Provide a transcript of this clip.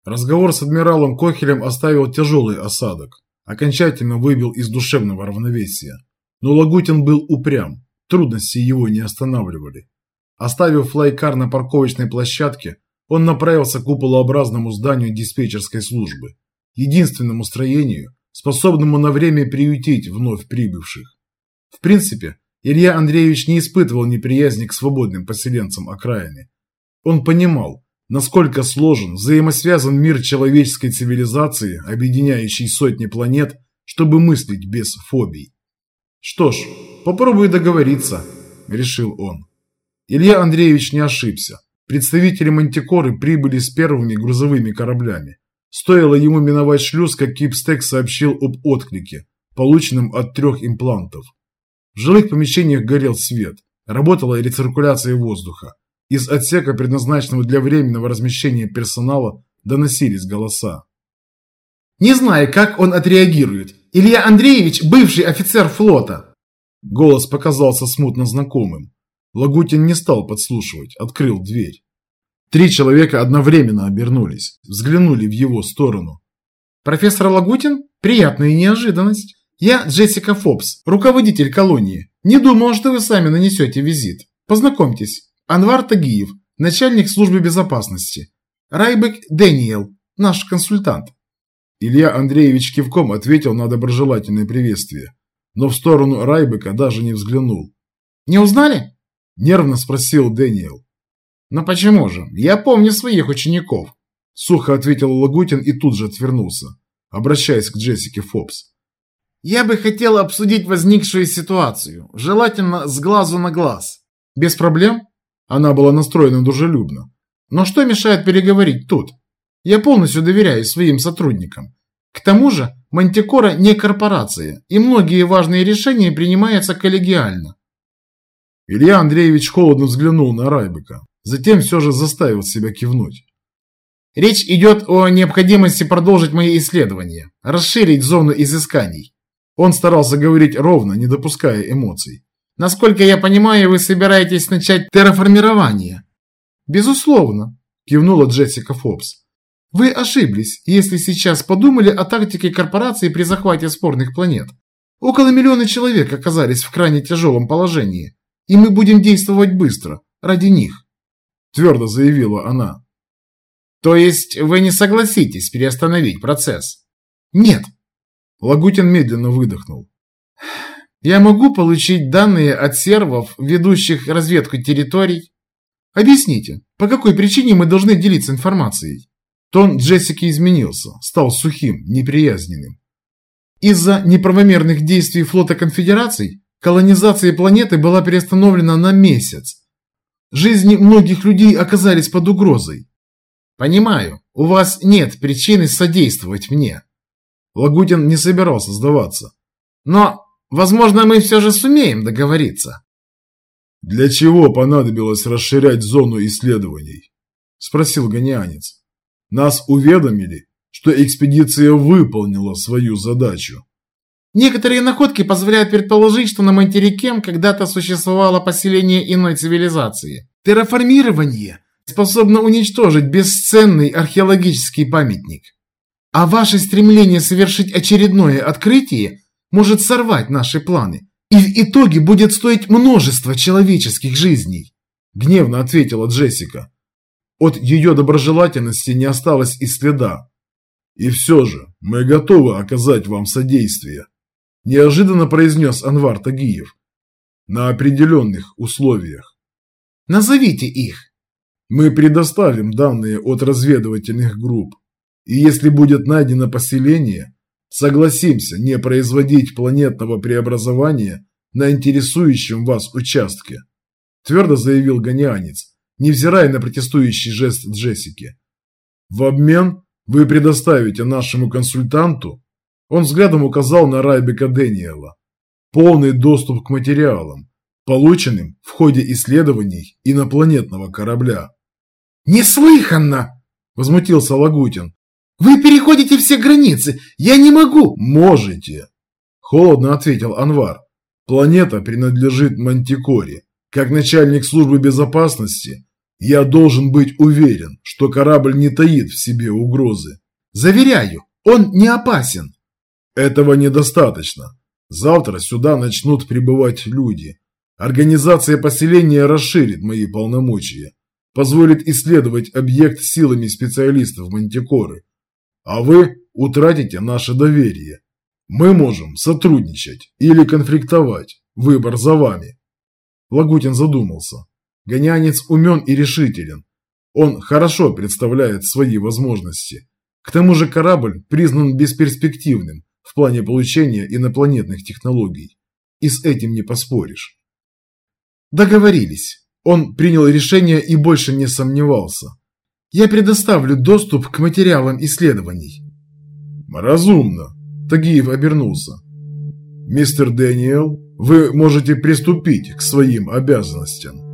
Разговор с адмиралом Кохелем оставил тяжелый осадок, окончательно выбил из душевного равновесия. Но Лагутин был упрям, трудности его не останавливали. Оставив флайкар на парковочной площадке, он направился к куполообразному зданию диспетчерской службы, единственному строению, способному на время приютить вновь прибывших. В принципе, Илья Андреевич не испытывал неприязни к свободным поселенцам окраины. Он понимал, насколько сложен, взаимосвязан мир человеческой цивилизации, объединяющий сотни планет, чтобы мыслить без фобий. «Что ж, попробую договориться», – решил он. Илья Андреевич не ошибся. Представители Мантикоры прибыли с первыми грузовыми кораблями. Стоило ему миновать шлюз, как Кипстек сообщил об отклике, полученном от 3 имплантов. В жилых помещениях горел свет, работала рециркуляция воздуха. Из отсека, предназначенного для временного размещения персонала, доносились голоса. «Не знаю, как он отреагирует. Илья Андреевич – бывший офицер флота». Голос показался смутно знакомым. Лагутин не стал подслушивать, открыл дверь. 3 человека одновременно обернулись, взглянули в его сторону. «Профессор Лагутин? Приятная неожиданность. Я Джессика Фобс, руководитель колонии. Не думал, что вы сами нанесете визит. Познакомьтесь, Анвар Тагиев, начальник службы безопасности. Райбек Дэниел, наш консультант». Илья Андреевич кивком ответил на доброжелательное приветствие, но в сторону Райбека даже не взглянул. «Не узнали?» – нервно спросил Дэниел. «Но почему же? Я помню своих учеников», – сухо ответил Лагутин и тут же отвернулся, обращаясь к Джессике Фобс. «Я бы хотел обсудить возникшую ситуацию, желательно с глазу на глаз». «Без проблем?» Она была настроена дружелюбно. «Но что мешает переговорить тут? Я полностью доверяю своим сотрудникам. К тому же Мантикора не корпорация, и многие важные решения принимаются коллегиально». Илья Андреевич холодно взглянул на Райбека, затем все же заставил себя кивнуть. «Речь идет о необходимости продолжить мои исследования, расширить зону изысканий». Он старался говорить ровно, не допуская эмоций. «Насколько я понимаю, вы собираетесь начать терраформирование?» «Безусловно», – кивнула Джессика Фобс. «Вы ошиблись, если сейчас подумали о тактике корпорации при захвате спорных планет. Около 1 миллиона человек оказались в крайне тяжелом положении, и мы будем действовать быстро, ради них», – твердо заявила она. «То есть вы не согласитесь переостановить процесс?» «Нет». Лагутин медленно выдохнул. «Я могу получить данные от сервов, ведущих разведку территорий?» «Объясните, по какой причине мы должны делиться информацией?» Тон Джессики изменился, стал сухим, неприязненным. «Из-за неправомерных действий флота конфедераций колонизация планеты была переустановлена на месяц. Жизни многих людей оказались под угрозой». «Понимаю, у вас нет причины содействовать мне». Лагутин не собирался сдаваться. «Но, возможно, мы все же сумеем договориться». «Для чего понадобилось расширять зону исследований?» – спросил гонианец. «Нас уведомили, что экспедиция выполнила свою задачу». «Некоторые находки позволяют предположить, что на материке когда-то существовало поселение иной цивилизации. Терраформирование способно уничтожить бесценный археологический памятник. А ваше стремление совершить очередное открытие может сорвать наши планы, и в итоге будет стоить множество человеческих жизней», – гневно ответила Джессика. От ее доброжелательности не осталось и следа. «И все же мы готовы оказать вам содействие», – неожиданно произнес Анвар Тагиев. «На определенных условиях». «Назовите их». «Мы предоставим данные от разведывательных групп. И если будет найдено поселение, согласимся не производить планетного преобразования на интересующем вас участке», – твердо заявил гонианец, невзирая на протестующий жест Джессики. «В обмен вы предоставите нашему консультанту», – он взглядом указал на Райбека Дэниела, – «полный доступ к материалам, полученным в ходе исследований инопланетного корабля». «Неслыханно!» – возмутился Лагутин. «Вы переходите все границы! Я не могу!» «Можете!» – холодно ответил Анвар. «Планета принадлежит Мантикоре. Как начальник службы безопасности Я должен быть уверен, что корабль не таит в себе угрозы. Заверяю, он не опасен. Этого недостаточно. Завтра сюда начнут прибывать люди. Организация поселения расширит мои полномочия, позволит исследовать объект силами специалистов Мантикоры. А вы утратите наше доверие. Мы можем сотрудничать или конфликтовать. Выбор за вами. Лагутин задумался. Гонянец умен и решителен. Он хорошо представляет свои возможности. К тому же корабль признан бесперспективным в плане получения инопланетных технологий. И с этим не поспоришь. Договорились. Он принял решение и больше не сомневался. Я предоставлю доступ к материалам исследований. Разумно. Тагиев обернулся. Мистер Дэниел, вы можете приступить к своим обязанностям.